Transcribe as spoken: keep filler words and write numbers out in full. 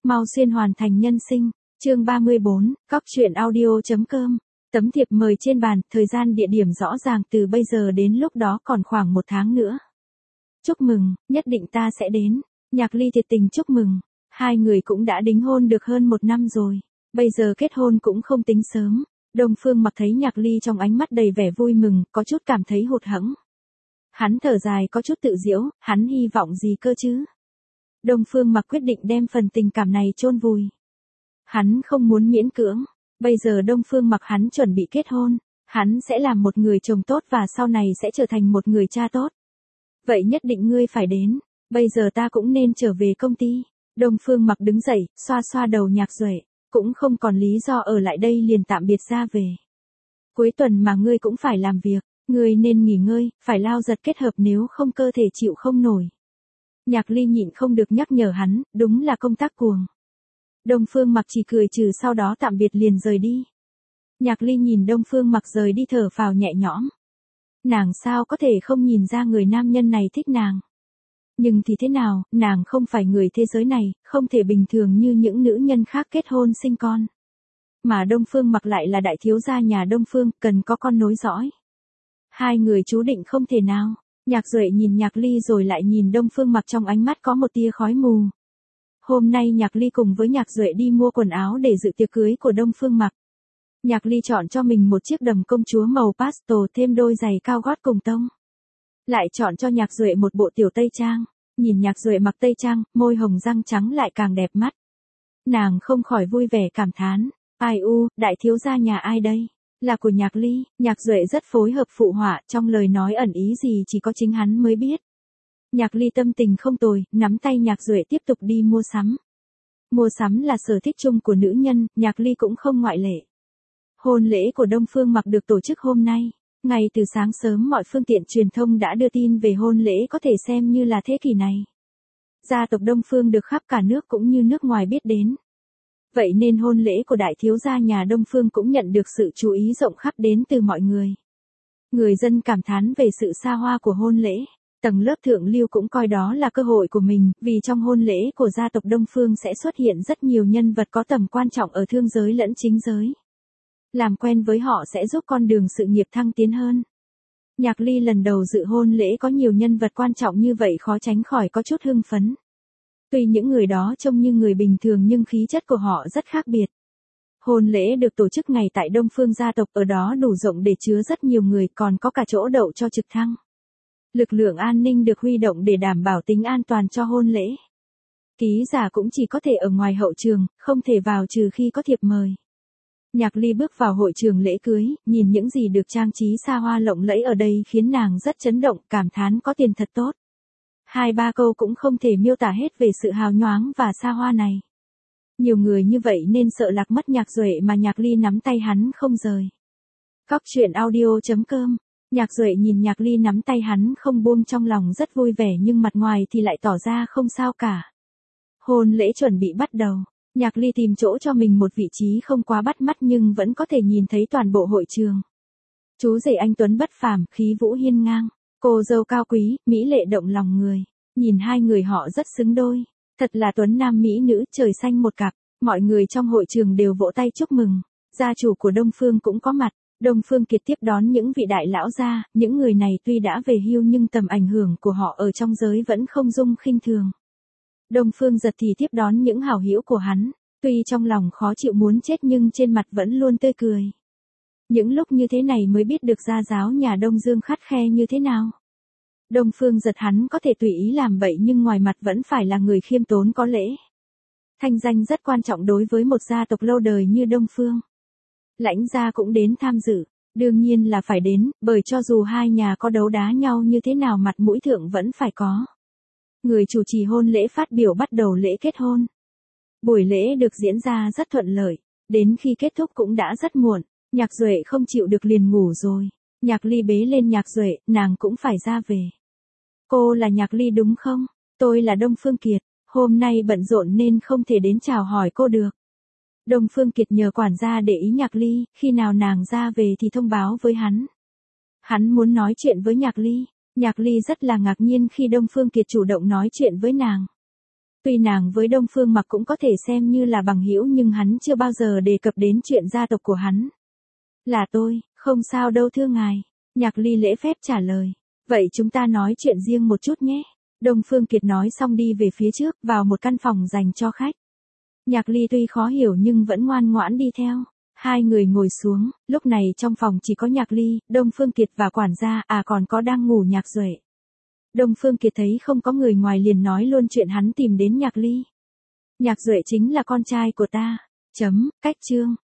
Mau xuyên hoàn thành nhân sinh. Chương ba mươi bốn, Cóc truyện audio.com. Tấm thiệp mời trên bàn, thời gian địa điểm rõ ràng, từ bây giờ đến lúc đó còn khoảng một tháng nữa. Chúc mừng, nhất định ta sẽ đến. Nhạc Ly thiệt tình chúc mừng. Hai người cũng đã đính hôn được hơn một năm rồi. Bây giờ kết hôn cũng không tính sớm. Đông Phương Mặc thấy Nhạc Ly trong ánh mắt đầy vẻ vui mừng, có chút cảm thấy hụt hẫng. Hắn thở dài có chút tự giễu, hắn hy vọng gì cơ chứ? Đông Phương Mặc quyết định đem phần tình cảm này chôn vùi. Hắn không muốn miễn cưỡng. Bây giờ Đông Phương Mặc hắn chuẩn bị kết hôn. Hắn sẽ làm một người chồng tốt và sau này sẽ trở thành một người cha tốt. Vậy nhất định ngươi phải đến. Bây giờ ta cũng nên trở về công ty. Đông Phương Mặc đứng dậy, xoa xoa đầu Nhạc Duệ. Cũng không còn lý do ở lại đây liền tạm biệt ra về. Cuối tuần mà ngươi cũng phải làm việc. Ngươi nên nghỉ ngơi, phải lao giật kết hợp nếu không cơ thể chịu không nổi. Nhạc Ly nhịn không được nhắc nhở hắn, đúng là công tác cuồng. Đông Phương Mặc chỉ cười trừ sau đó tạm biệt liền rời đi. Nhạc Ly nhìn Đông Phương Mặc rời đi thở phào nhẹ nhõm. Nàng sao có thể không nhìn ra người nam nhân này thích nàng. Nhưng thì thế nào, nàng không phải người thế giới này, không thể bình thường như những nữ nhân khác kết hôn sinh con. Mà Đông Phương Mặc lại là đại thiếu gia nhà Đông Phương, cần có con nối dõi. Hai người chú định không thể nào. Nhạc Duệ nhìn Nhạc Ly rồi lại nhìn Đông Phương Mặc, trong ánh mắt có một tia khói mù. Hôm nay Nhạc Ly cùng với Nhạc Duệ đi mua quần áo để dự tiệc cưới của Đông Phương Mặc. Nhạc Ly chọn cho mình một chiếc đầm công chúa màu pastel thêm đôi giày cao gót cùng tông. Lại chọn cho Nhạc Duệ một bộ tiểu tây trang. Nhìn Nhạc Duệ mặc tây trang, môi hồng răng trắng lại càng đẹp mắt. Nàng không khỏi vui vẻ cảm thán. Ai u, đại thiếu gia nhà ai đây? Là của Nhạc Ly. Nhạc Duệ rất phối hợp phụ họa, trong lời nói ẩn ý gì chỉ có chính hắn mới biết. Nhạc Ly tâm tình không tồi, nắm tay Nhạc Duệ tiếp tục đi mua sắm. Mua sắm là sở thích chung của nữ nhân, Nhạc Ly cũng không ngoại lệ. Hôn lễ của Đông Phương Mặc được tổ chức hôm nay. Ngay từ sáng sớm mọi phương tiện truyền thông đã đưa tin về hôn lễ, có thể xem như là thế kỷ này. Gia tộc Đông Phương được khắp cả nước cũng như nước ngoài biết đến. Vậy nên hôn lễ của đại thiếu gia nhà Đông Phương cũng nhận được sự chú ý rộng khắp đến từ mọi người. Người dân cảm thán về sự xa hoa của hôn lễ. Tầng lớp thượng lưu cũng coi đó là cơ hội của mình, vì trong hôn lễ của gia tộc Đông Phương sẽ xuất hiện rất nhiều nhân vật có tầm quan trọng ở thương giới lẫn chính giới. Làm quen với họ sẽ giúp con đường sự nghiệp thăng tiến hơn. Nhạc Ly lần đầu dự hôn lễ có nhiều nhân vật quan trọng như vậy khó tránh khỏi có chút hưng phấn. Tuy những người đó trông như người bình thường nhưng khí chất của họ rất khác biệt. Hôn lễ được tổ chức ngày tại Đông Phương gia tộc, ở đó đủ rộng để chứa rất nhiều người, còn có cả chỗ đậu cho trực thăng. Lực lượng an ninh được huy động để đảm bảo tính an toàn cho hôn lễ. Ký giả cũng chỉ có thể ở ngoài hậu trường, không thể vào trừ khi có thiệp mời. Nhạc Ly bước vào hội trường lễ cưới, nhìn những gì được trang trí xa hoa lộng lẫy ở đây khiến nàng rất chấn động, cảm thán có tiền thật tốt. Hai ba câu cũng không thể miêu tả hết về sự hào nhoáng và xa hoa này. Nhiều người như vậy nên sợ lạc mất Nhạc Duệ mà Nhạc Ly nắm tay hắn không rời. Cóc truyện audio.com. Nhạc Duệ nhìn Nhạc Ly nắm tay hắn không buông, trong lòng rất vui vẻ nhưng mặt ngoài thì lại tỏ ra không sao cả. Hôn lễ chuẩn bị bắt đầu. Nhạc Ly tìm chỗ cho mình một vị trí không quá bắt mắt nhưng vẫn có thể nhìn thấy toàn bộ hội trường. Chú rể anh tuấn bất phàm, khí vũ hiên ngang. Cô dâu cao quý, mỹ lệ động lòng người. Nhìn hai người họ rất xứng đôi. Thật là tuấn nam mỹ nữ, trời xanh một cặp. Mọi người trong hội trường đều vỗ tay chúc mừng. Gia chủ của Đông Phương cũng có mặt. Đông Phương Kiệt tiếp đón những vị đại lão gia. Những người này tuy đã về hưu nhưng tầm ảnh hưởng của họ ở trong giới vẫn không dung khinh thường. Đông Phương Giật thì tiếp đón những hảo hữu của hắn. Tuy trong lòng khó chịu muốn chết nhưng trên mặt vẫn luôn tươi cười. Những lúc như thế này mới biết được gia giáo nhà Đông Dương khắt khe như thế nào. Đông Phương Giật hắn có thể tùy ý làm bậy nhưng ngoài mặt vẫn phải là người khiêm tốn có lễ. Thanh danh rất quan trọng đối với một gia tộc lâu đời như Đông Phương. Lãnh gia cũng đến tham dự, đương nhiên là phải đến, bởi cho dù hai nhà có đấu đá nhau như thế nào mặt mũi thượng vẫn phải có. Người chủ trì hôn lễ phát biểu bắt đầu lễ kết hôn. Buổi lễ được diễn ra rất thuận lợi, đến khi kết thúc cũng đã rất muộn. Nhạc Duệ không chịu được liền ngủ rồi. Nhạc Ly bế lên Nhạc Duệ, nàng cũng phải ra về. Cô là Nhạc Ly đúng không? Tôi là Đông Phương Kiệt, hôm nay bận rộn nên không thể đến chào hỏi cô được. Đông Phương Kiệt nhờ quản gia để ý Nhạc Ly, khi nào nàng ra về thì thông báo với hắn. Hắn muốn nói chuyện với Nhạc Ly. Nhạc Ly rất là ngạc nhiên khi Đông Phương Kiệt chủ động nói chuyện với nàng. Tuy nàng với Đông Phương Mặc cũng có thể xem như là bằng hữu nhưng hắn chưa bao giờ đề cập đến chuyện gia tộc của hắn. Là tôi, không sao đâu thưa ngài. Nhạc Ly lễ phép trả lời. Vậy chúng ta nói chuyện riêng một chút nhé. Đông Phương Kiệt nói xong đi về phía trước, vào một căn phòng dành cho khách. Nhạc Ly tuy khó hiểu nhưng vẫn ngoan ngoãn đi theo. Hai người ngồi xuống, lúc này trong phòng chỉ có Nhạc Ly, Đông Phương Kiệt và quản gia, à còn có đang ngủ Nhạc Duệ. Đông Phương Kiệt thấy không có người ngoài liền nói luôn chuyện hắn tìm đến Nhạc Ly. Nhạc Duệ chính là con trai của ta. Chấm, cách chương.